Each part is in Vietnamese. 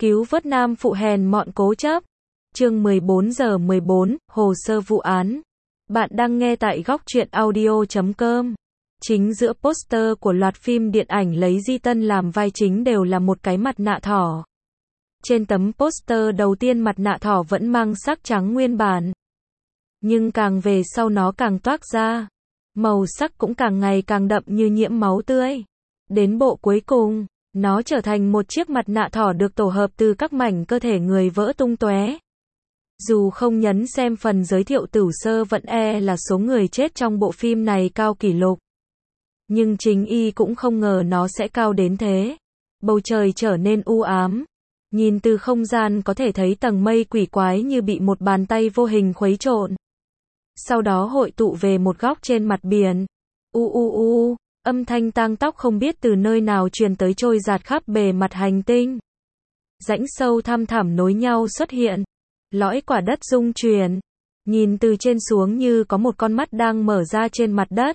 Cứu vớt nam phụ hèn mọn cố chấp. Chương 14 giờ 14, hồ sơ vụ án. Bạn đang nghe tại góc truyện audio.com. Chính giữa poster của loạt phim điện ảnh lấy Di Tân làm vai chính đều là một cái mặt nạ thỏ. Trên tấm poster đầu tiên mặt nạ thỏ vẫn mang sắc trắng nguyên bản. Nhưng càng về sau nó càng toát ra. Màu sắc cũng càng ngày càng đậm như nhiễm máu tươi. Đến bộ cuối cùng, nó trở thành một chiếc mặt nạ thỏ được tổ hợp từ các mảnh cơ thể người vỡ tung tóe. Dù không nhấn xem phần giới thiệu tửu sơ vẫn là số người chết trong bộ phim này cao kỷ lục. Nhưng chính y cũng không ngờ nó sẽ cao đến thế. Bầu trời trở nên u ám. Nhìn từ không gian có thể thấy tầng mây quỷ quái như bị một bàn tay vô hình khuấy trộn. Sau đó hội tụ về một góc trên mặt biển. Âm thanh tang tóc không biết từ nơi nào truyền tới trôi dạt khắp bề mặt hành tinh. Rãnh sâu thăm thẳm nối nhau xuất hiện. Lõi quả đất rung chuyển. Nhìn từ trên xuống như có một con mắt đang mở ra trên mặt đất.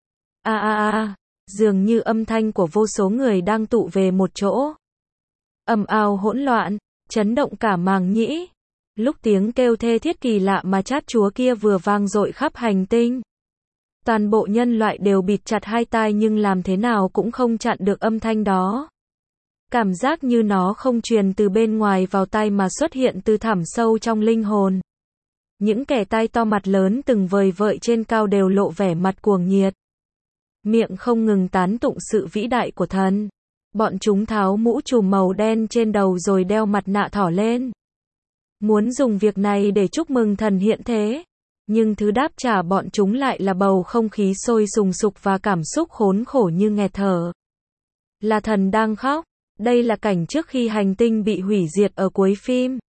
Dường như âm thanh của vô số người đang tụ về một chỗ. Ầm ào hỗn loạn, chấn động cả màng nhĩ. Lúc tiếng kêu thê thiết kỳ lạ mà chát chúa kia vừa vang dội khắp hành tinh. Toàn bộ nhân loại đều bịt chặt hai tai nhưng làm thế nào cũng không chặn được âm thanh đó. Cảm giác như nó không truyền từ bên ngoài vào tai mà xuất hiện từ thẳm sâu trong linh hồn. Những kẻ tai to mặt lớn từng vời vợi trên cao đều lộ vẻ mặt cuồng nhiệt. Miệng không ngừng tán tụng sự vĩ đại của thần. Bọn chúng tháo mũ trùm màu đen trên đầu rồi đeo mặt nạ thỏ lên. Muốn dùng việc này để chúc mừng thần hiện thế. Nhưng thứ đáp trả bọn chúng lại là bầu không khí sôi sùng sục và cảm xúc khốn khổ như nghẹt thở. Là thần đang khóc. Đây là cảnh trước khi hành tinh bị hủy diệt ở cuối phim.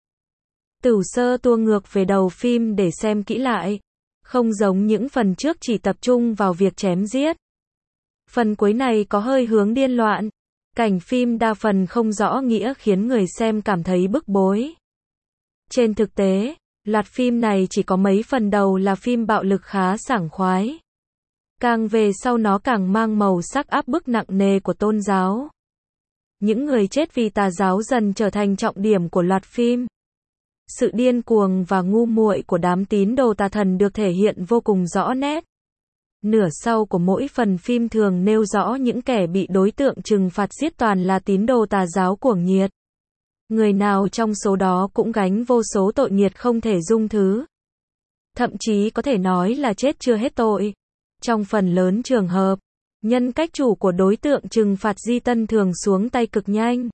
Tửu sơ tua ngược về đầu phim để xem kỹ lại. Không giống những phần trước chỉ tập trung vào việc chém giết. Phần cuối này có hơi hướng điên loạn. Cảnh phim đa phần không rõ nghĩa khiến người xem cảm thấy bức bối. Trên thực tế, loạt phim này chỉ có mấy phần đầu là phim bạo lực khá sảng khoái. Càng về sau nó càng mang màu sắc áp bức nặng nề của tôn giáo. Những người chết vì tà giáo dần trở thành trọng điểm của loạt phim. Sự điên cuồng và ngu muội của đám tín đồ tà thần được thể hiện vô cùng rõ nét. Nửa sau của mỗi phần phim thường nêu rõ những kẻ bị đối tượng trừng phạt giết toàn là tín đồ tà giáo cuồng nhiệt. Người nào trong số đó cũng gánh vô số tội nghiệt không thể dung thứ. Thậm chí có thể nói là chết chưa hết tội. Trong phần lớn trường hợp, nhân cách chủ của đối tượng trừng phạt Di Tân thường xuống tay cực nhanh.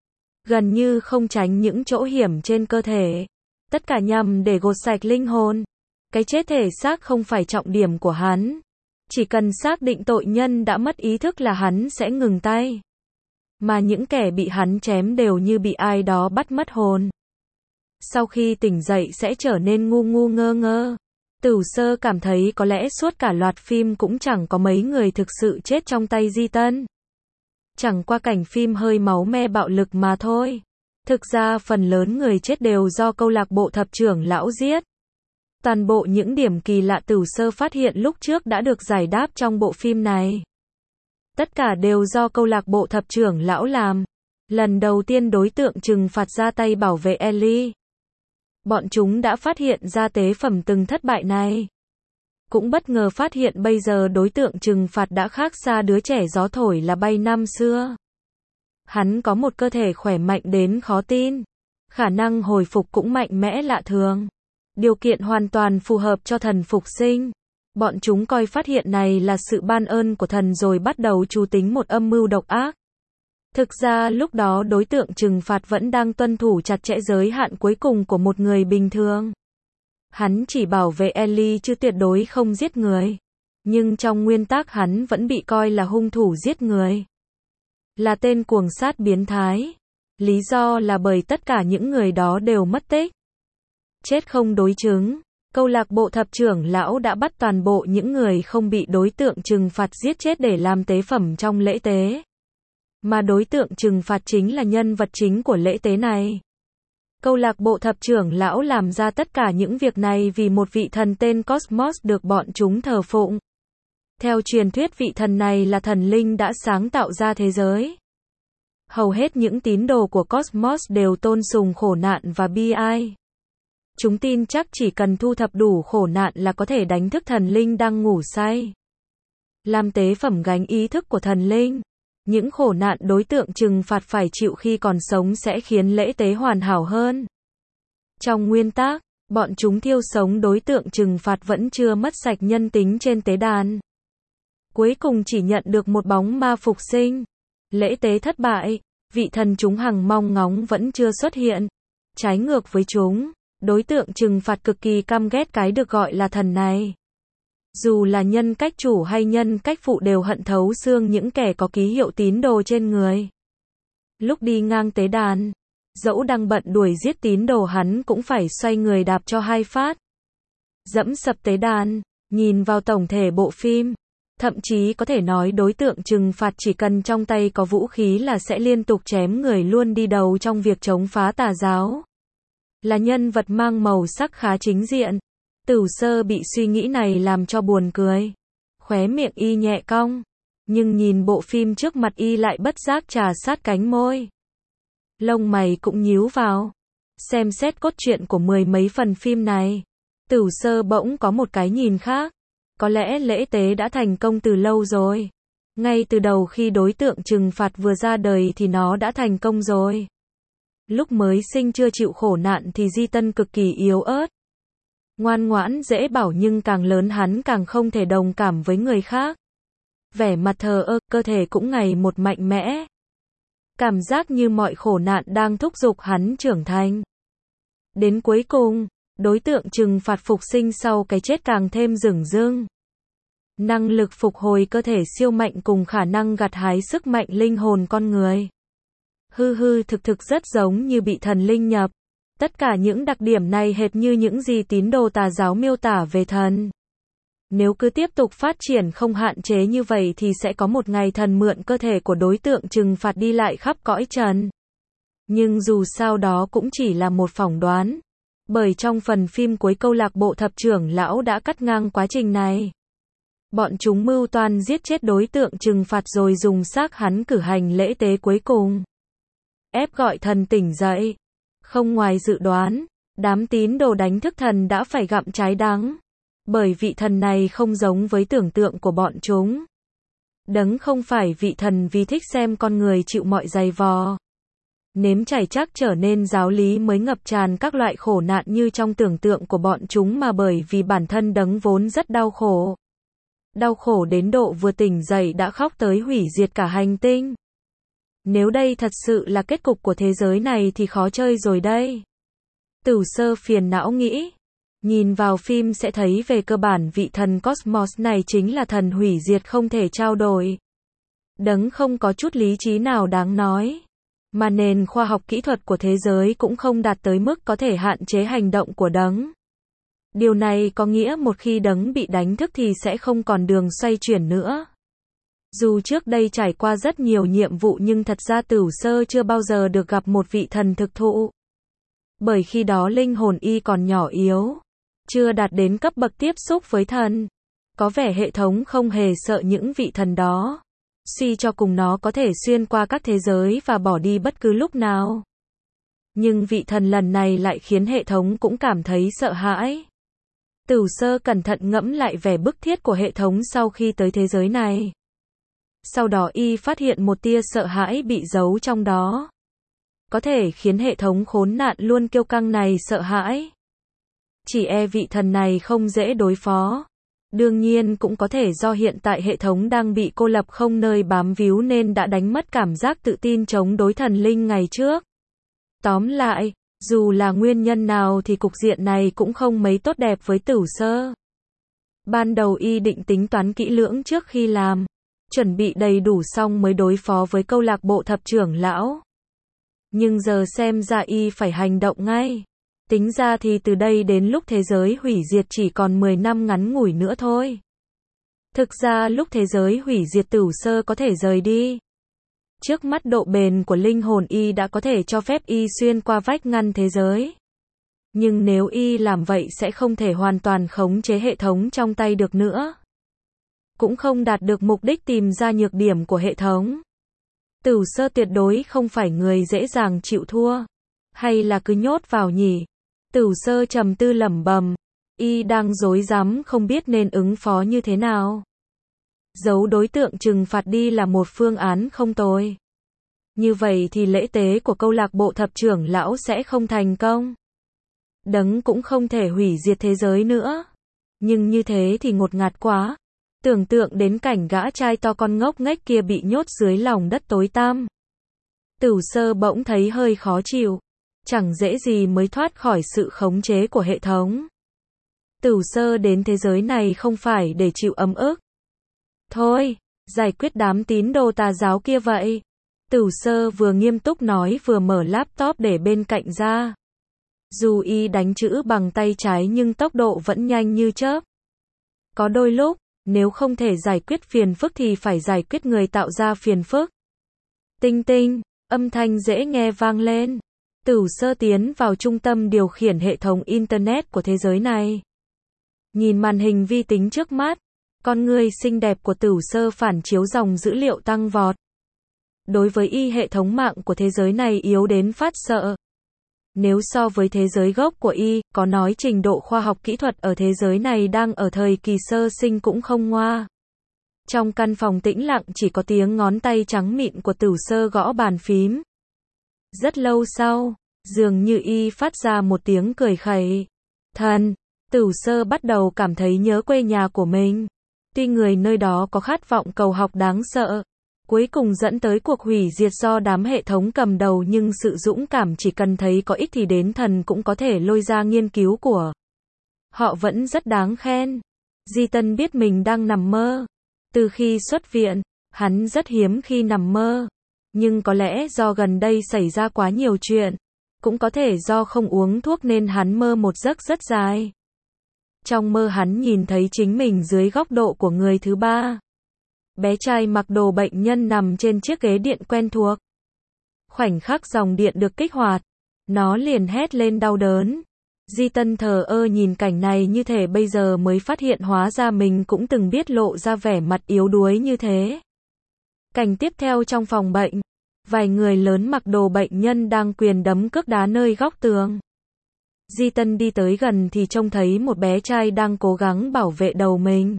Gần như không tránh những chỗ hiểm trên cơ thể. Tất cả nhằm để gột sạch linh hồn. Cái chết thể xác không phải trọng điểm của hắn. Chỉ cần xác định tội nhân đã mất ý thức là hắn sẽ ngừng tay. Mà những kẻ bị hắn chém đều như bị ai đó bắt mất hồn. Sau khi tỉnh dậy sẽ trở nên ngu ngu ngơ ngơ. Tửu sơ cảm thấy có lẽ suốt cả loạt phim cũng chẳng có mấy người thực sự chết trong tay Di Tân. Chẳng qua cảnh phim hơi máu me bạo lực mà thôi. Thực ra phần lớn người chết đều do câu lạc bộ thập trưởng lão giết. Toàn bộ những điểm kỳ lạ tửu sơ phát hiện lúc trước đã được giải đáp trong bộ phim này. Tất cả đều do câu lạc bộ thập trưởng lão làm. Lần đầu tiên đối tượng trừng phạt ra tay bảo vệ Ellie. Bọn chúng đã phát hiện ra tế phẩm từng thất bại này. Cũng bất ngờ phát hiện bây giờ đối tượng trừng phạt đã khác xa đứa trẻ gió thổi là bay năm xưa. Hắn có một cơ thể khỏe mạnh đến khó tin. Khả năng hồi phục cũng mạnh mẽ lạ thường. Điều kiện hoàn toàn phù hợp cho thần phục sinh. Bọn chúng coi phát hiện này là sự ban ơn của thần rồi bắt đầu trù tính một âm mưu độc ác. Thực ra lúc đó đối tượng trừng phạt vẫn đang tuân thủ chặt chẽ giới hạn cuối cùng của một người bình thường. Hắn chỉ bảo vệ Ellie chứ tuyệt đối không giết người. Nhưng trong nguyên tắc hắn vẫn bị coi là hung thủ giết người. Là tên cuồng sát biến thái. Lý do là bởi tất cả những người đó đều mất tích. Chết không đối chứng. Câu lạc bộ thập trưởng lão đã bắt toàn bộ những người không bị đối tượng trừng phạt giết chết để làm tế phẩm trong lễ tế. Mà đối tượng trừng phạt chính là nhân vật chính của lễ tế này. Câu lạc bộ thập trưởng lão làm ra tất cả những việc này vì một vị thần tên Cosmos được bọn chúng thờ phụng. Theo truyền thuyết vị thần này là thần linh đã sáng tạo ra thế giới. Hầu hết những tín đồ của Cosmos đều tôn sùng khổ nạn và bi ai. Chúng tin chắc chỉ cần thu thập đủ khổ nạn là có thể đánh thức thần linh đang ngủ say. Làm tế phẩm gánh ý thức của thần linh. Những khổ nạn đối tượng trừng phạt phải chịu khi còn sống sẽ khiến lễ tế hoàn hảo hơn. Trong nguyên tắc, bọn chúng thiêu sống đối tượng trừng phạt vẫn chưa mất sạch nhân tính trên tế đàn. Cuối cùng chỉ nhận được một bóng ma phục sinh. Lễ tế thất bại, vị thần chúng hằng mong ngóng vẫn chưa xuất hiện. Trái ngược với chúng, đối tượng trừng phạt cực kỳ căm ghét cái được gọi là thần này. Dù là nhân cách chủ hay nhân cách phụ đều hận thấu xương những kẻ có ký hiệu tín đồ trên người. Lúc đi ngang tế đàn, dẫu đang bận đuổi giết tín đồ hắn cũng phải xoay người đạp cho 2 phát. Dẫm sập tế đàn, nhìn vào tổng thể bộ phim. Thậm chí có thể nói đối tượng trừng phạt chỉ cần trong tay có vũ khí là sẽ liên tục chém người luôn đi đầu trong việc chống phá tà giáo. Là nhân vật mang màu sắc khá chính diện. Tửu Sơ bị suy nghĩ này làm cho buồn cười. Khóe miệng y nhẹ cong. Nhưng nhìn bộ phim trước mặt y lại bất giác trà sát cánh môi. Lông mày cũng nhíu vào. Xem xét cốt truyện của 10 mấy phần phim này. Tửu Sơ bỗng có một cái nhìn khác. Có lẽ lễ tế đã thành công từ lâu rồi. Ngay từ đầu khi đối tượng trừng phạt vừa ra đời thì nó đã thành công rồi. Lúc mới sinh chưa chịu khổ nạn thì Di Tân cực kỳ yếu ớt. Ngoan ngoãn dễ bảo nhưng càng lớn hắn càng không thể đồng cảm với người khác. Vẻ mặt thờ ơ, cơ thể cũng ngày một mạnh mẽ. Cảm giác như mọi khổ nạn đang thúc giục hắn trưởng thành. Đến cuối cùng, đối tượng trừng phạt phục sinh sau cái chết càng thêm dửng dưng. Năng lực phục hồi cơ thể siêu mạnh cùng khả năng gặt hái sức mạnh linh hồn con người. Thực rất giống như bị thần linh nhập. Tất cả những đặc điểm này hệt như những gì tín đồ tà giáo miêu tả về thần. Nếu cứ tiếp tục phát triển không hạn chế như vậy thì sẽ có một ngày thần mượn cơ thể của đối tượng trừng phạt đi lại khắp cõi trần. Nhưng dù sao đó cũng chỉ là một phỏng đoán. Bởi trong phần phim cuối câu lạc bộ thập trưởng lão đã cắt ngang quá trình này. Bọn chúng mưu toan giết chết đối tượng trừng phạt rồi dùng xác hắn cử hành lễ tế cuối cùng. Ép gọi thần tỉnh dậy. Không ngoài dự đoán, đám tín đồ đánh thức thần đã phải gặm trái đắng. Bởi vị thần này không giống với tưởng tượng của bọn chúng. Đấng không phải vị thần vì thích xem con người chịu mọi giày vò. Nếm trải chắc trở nên giáo lý mới ngập tràn các loại khổ nạn như trong tưởng tượng của bọn chúng mà bởi vì bản thân đấng vốn rất đau khổ. Đau khổ đến độ vừa tỉnh dậy đã khóc tới hủy diệt cả hành tinh. Nếu đây thật sự là kết cục của thế giới này thì khó chơi rồi đây. Tửu Sơ phiền não nghĩ. Nhìn vào phim sẽ thấy về cơ bản vị thần Cosmos này chính là thần hủy diệt không thể trao đổi. Đấng không có chút lý trí nào đáng nói. Mà nền khoa học kỹ thuật của thế giới cũng không đạt tới mức có thể hạn chế hành động của đấng. Điều này có nghĩa một khi đấng bị đánh thức thì sẽ không còn đường xoay chuyển nữa. Dù trước đây trải qua rất nhiều nhiệm vụ nhưng thật ra Tửu Sơ chưa bao giờ được gặp một vị thần thực thụ. Bởi khi đó linh hồn y còn nhỏ yếu, chưa đạt đến cấp bậc tiếp xúc với thần. Có vẻ hệ thống không hề sợ những vị thần đó. Suy cho cùng nó có thể xuyên qua các thế giới và bỏ đi bất cứ lúc nào. Nhưng vị thần lần này lại khiến hệ thống cũng cảm thấy sợ hãi. Tửu Sơ cẩn thận ngẫm lại vẻ bức thiết của hệ thống sau khi tới thế giới này. Sau đó y phát hiện một tia sợ hãi bị giấu trong đó. Có thể khiến hệ thống khốn nạn luôn kiêu căng này sợ hãi. Chỉ e vị thần này không dễ đối phó. Đương nhiên cũng có thể do hiện tại hệ thống đang bị cô lập không nơi bám víu nên đã đánh mất cảm giác tự tin chống đối thần linh ngày trước. Tóm lại, dù là nguyên nhân nào thì cục diện này cũng không mấy tốt đẹp với Tửu Sơ. Ban đầu y định tính toán kỹ lưỡng trước khi làm. Chuẩn bị đầy đủ xong mới đối phó với câu lạc bộ thập trưởng lão. Nhưng giờ xem ra y phải hành động ngay. Tính ra thì từ đây đến lúc thế giới hủy diệt chỉ còn 10 năm ngắn ngủi nữa thôi. Thực ra lúc thế giới hủy diệt Tửu Sơ có thể rời đi. Trước mắt độ bền của linh hồn y đã có thể cho phép y xuyên qua vách ngăn thế giới. Nhưng nếu y làm vậy sẽ không thể hoàn toàn khống chế hệ thống trong tay được nữa. Cũng không đạt được mục đích tìm ra nhược điểm của hệ thống. Tử Sơ tuyệt đối không phải người dễ dàng chịu thua. Hay là cứ nhốt vào nhỉ? Tử Sơ trầm tư lẩm bẩm. Y đang rối rắm không biết nên ứng phó như thế nào. Giấu đối tượng trừng phạt đi là một phương án không tồi. Như vậy thì lễ tế của câu lạc bộ thập trưởng lão sẽ không thành công. Đấng cũng không thể hủy diệt thế giới nữa. Nhưng như thế thì ngột ngạt quá. Tưởng tượng đến cảnh gã trai to con ngốc nghếch kia bị nhốt dưới lòng đất tối tăm. Tử Sơ bỗng thấy hơi khó chịu. Chẳng dễ gì mới thoát khỏi sự khống chế của hệ thống. Tử Sơ đến thế giới này không phải để chịu ấm ức. Thôi, giải quyết đám tín đồ tà giáo kia vậy. Tử Sơ vừa nghiêm túc nói vừa mở laptop để bên cạnh ra. Dù y đánh chữ bằng tay trái nhưng tốc độ vẫn nhanh như chớp. Có đôi lúc, nếu không thể giải quyết phiền phức thì phải giải quyết người tạo ra phiền phức. Tinh tinh, âm thanh dễ nghe vang lên. Tử Sơ tiến vào trung tâm điều khiển hệ thống Internet của thế giới này. Nhìn màn hình vi tính trước mắt, con người xinh đẹp của Tử Sơ phản chiếu dòng dữ liệu tăng vọt. Đối với y hệ thống mạng của thế giới này yếu đến phát sợ. Nếu so với thế giới gốc của y, có nói trình độ khoa học kỹ thuật ở thế giới này đang ở thời kỳ sơ sinh cũng không ngoa. Trong căn phòng tĩnh lặng chỉ có tiếng ngón tay trắng mịn của Tử Sơ gõ bàn phím. Rất lâu sau, dường như y phát ra một tiếng cười khẩy. Thần, Tử Sơ bắt đầu cảm thấy nhớ quê nhà của mình. Tuy người nơi đó có khát vọng cầu học đáng sợ, cuối cùng dẫn tới cuộc hủy diệt do đám hệ thống cầm đầu, nhưng sự dũng cảm chỉ cần thấy có ích thì đến thần cũng có thể lôi ra nghiên cứu của họ vẫn rất đáng khen. Di Tân biết mình đang nằm mơ. Từ khi xuất viện, hắn rất hiếm khi nằm mơ. Nhưng có lẽ do gần đây xảy ra quá nhiều chuyện, cũng có thể do không uống thuốc nên hắn mơ một giấc rất dài. Trong mơ hắn nhìn thấy chính mình dưới góc độ của người thứ ba. Bé trai mặc đồ bệnh nhân nằm trên chiếc ghế điện quen thuộc. Khoảnh khắc dòng điện được kích hoạt, nó liền hét lên đau đớn. Di Tân thờ ơ nhìn cảnh này như thể bây giờ mới phát hiện hóa ra mình cũng từng biết lộ ra vẻ mặt yếu đuối như thế. Cảnh tiếp theo trong phòng bệnh, vài người lớn mặc đồ bệnh nhân đang quyền đấm cước đá nơi góc tường. Di Tân đi tới gần thì trông thấy một bé trai đang cố gắng bảo vệ đầu mình.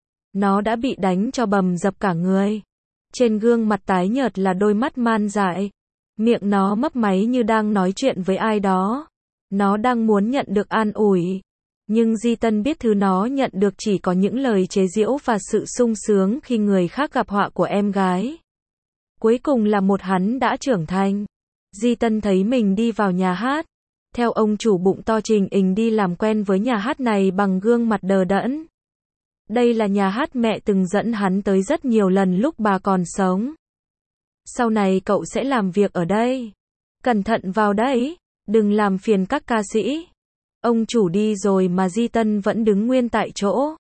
Nó đã bị đánh cho bầm dập cả người. Trên gương mặt tái nhợt là đôi mắt man dại. Miệng nó mấp máy như đang nói chuyện với ai đó. Nó đang muốn nhận được an ủi. Nhưng Di Tân biết thứ nó nhận được chỉ có những lời chế giễu và sự sung sướng khi người khác gặp họa của em gái. Cuối cùng là một hắn đã trưởng thành. Di Tân thấy mình đi vào nhà hát. Theo ông chủ bụng to Trình Ình đi làm quen với nhà hát này bằng gương mặt đờ đẫn. Đây là nhà hát mẹ từng dẫn hắn tới rất nhiều lần lúc bà còn sống. Sau này cậu sẽ làm việc ở đây. Cẩn thận vào đấy, đừng làm phiền các ca sĩ. Ông chủ đi rồi mà Di Tân vẫn đứng nguyên tại chỗ.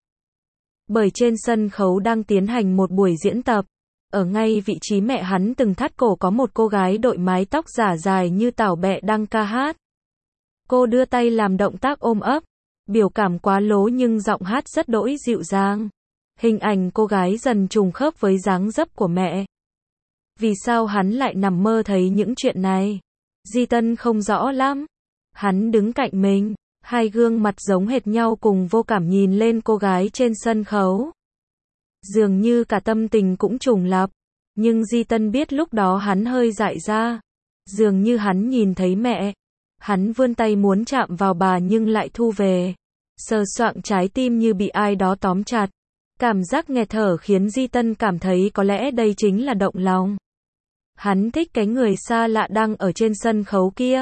Bởi trên sân khấu đang tiến hành một buổi diễn tập. Ở ngay vị trí mẹ hắn từng thắt cổ có một cô gái đội mái tóc giả dài như tảo bẹ đang ca hát. Cô đưa tay làm động tác ôm ấp. Biểu cảm quá lố nhưng giọng hát rất đỗi dịu dàng. Hình ảnh cô gái dần trùng khớp với dáng dấp của mẹ. Vì sao hắn lại nằm mơ thấy những chuyện này? Di Tân không rõ lắm. Hắn đứng cạnh mình, hai gương mặt giống hệt nhau cùng vô cảm nhìn lên cô gái trên sân khấu. Dường như cả tâm tình cũng trùng lặp. Nhưng Di Tân biết lúc đó hắn hơi dại ra. Dường như hắn nhìn thấy mẹ. Hắn vươn tay muốn chạm vào bà nhưng lại thu về. Sờ soạng trái tim như bị ai đó tóm chặt. Cảm giác nghẹt thở khiến Di Tân cảm thấy có lẽ đây chính là động lòng. Hắn thích cái người xa lạ đang ở trên sân khấu kia.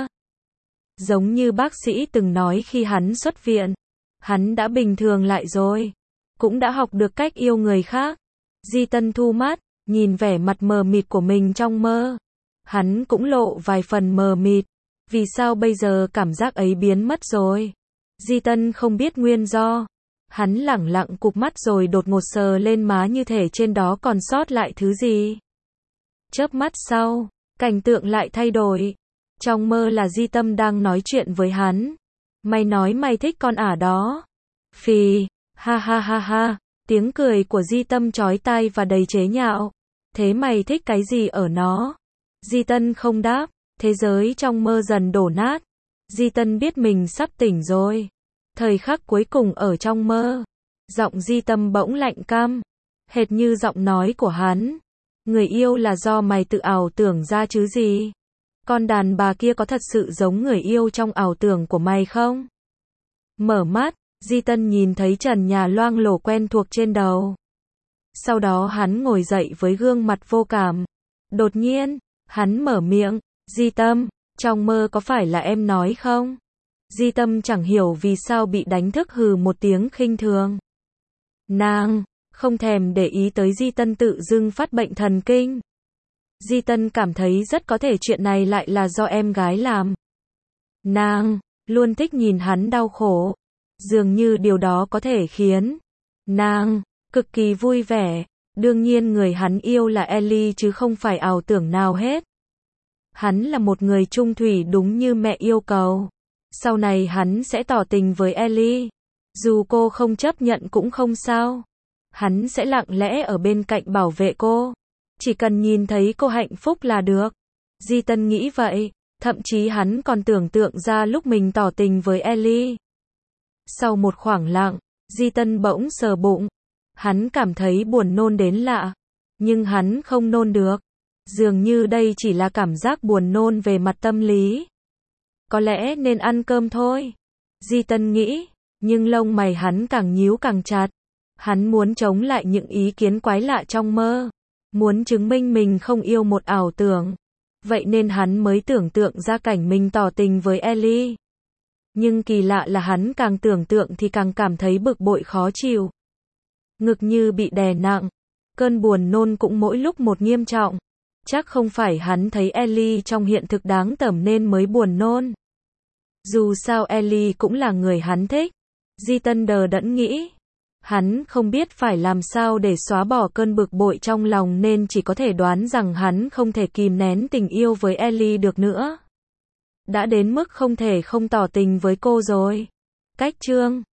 Giống như bác sĩ từng nói khi hắn xuất viện. Hắn đã bình thường lại rồi. Cũng đã học được cách yêu người khác. Di Tân thu mắt, nhìn vẻ mặt mờ mịt của mình trong mơ. Hắn cũng lộ vài phần mờ mịt. Vì sao bây giờ cảm giác ấy biến mất rồi? Di Tân không biết nguyên do. Hắn lẳng lặng cụp mắt rồi đột ngột sờ lên má như thể trên đó còn sót lại thứ gì. Chớp mắt sau, cảnh tượng lại thay đổi. Trong mơ là Di Tâm đang nói chuyện với hắn. Mày nói mày thích con ả đó. Phì, ha ha ha ha. Tiếng cười của Di Tâm chói tai và đầy chế nhạo. Thế mày thích cái gì ở nó? Di Tân không đáp, thế giới trong mơ dần đổ nát. Di Tân biết mình sắp tỉnh rồi. Thời khắc cuối cùng ở trong mơ. Giọng Di Tâm bỗng lạnh căm, hệt như giọng nói của hắn. Người yêu là do mày tự ảo tưởng ra chứ gì? Con đàn bà kia có thật sự giống người yêu trong ảo tưởng của mày không? Mở mắt, Di Tân nhìn thấy trần nhà loang lổ quen thuộc trên đầu. Sau đó hắn ngồi dậy với gương mặt vô cảm. Đột nhiên, hắn mở miệng, Di Tâm, trong mơ có phải là em nói không? Di Tâm chẳng hiểu vì sao bị đánh thức hừ một tiếng khinh thường. Nàng không thèm để ý tới Di Tân tự dưng phát bệnh thần kinh. Di Tân cảm thấy rất có thể chuyện này lại là do em gái làm. Nàng luôn thích nhìn hắn đau khổ. Dường như điều đó có thể khiến nàng cực kỳ vui vẻ. Đương nhiên người hắn yêu là Ellie chứ không phải ảo tưởng nào hết. Hắn là một người trung thủy đúng như mẹ yêu cầu. Sau này hắn sẽ tỏ tình với Ellie. Dù cô không chấp nhận cũng không sao. Hắn sẽ lặng lẽ ở bên cạnh bảo vệ cô. Chỉ cần nhìn thấy cô hạnh phúc là được. Di Tân nghĩ vậy. Thậm chí hắn còn tưởng tượng ra lúc mình tỏ tình với Ellie. Sau một khoảng lặng, Di Tân bỗng sờ bụng. Hắn cảm thấy buồn nôn đến lạ. Nhưng hắn không nôn được. Dường như đây chỉ là cảm giác buồn nôn về mặt tâm lý. Có lẽ nên ăn cơm thôi. Di Tân nghĩ. Nhưng lông mày hắn càng nhíu càng chặt. Hắn muốn chống lại những ý kiến quái lạ trong mơ. Muốn chứng minh mình không yêu một ảo tưởng. Vậy nên hắn mới tưởng tượng ra cảnh mình tỏ tình với Ellie. Nhưng kỳ lạ là hắn càng tưởng tượng thì càng cảm thấy bực bội khó chịu. Ngực như bị đè nặng. Cơn buồn nôn cũng mỗi lúc một nghiêm trọng. Chắc không phải hắn thấy Ellie trong hiện thực đáng tởm nên mới buồn nôn. Dù sao Ellie cũng là người hắn thích. Di Tân đờ đẫn nghĩ. Hắn không biết phải làm sao để xóa bỏ cơn bực bội trong lòng nên chỉ có thể đoán rằng hắn không thể kìm nén tình yêu với Ellie được nữa. Đã đến mức không thể không tỏ tình với cô rồi. Cách chương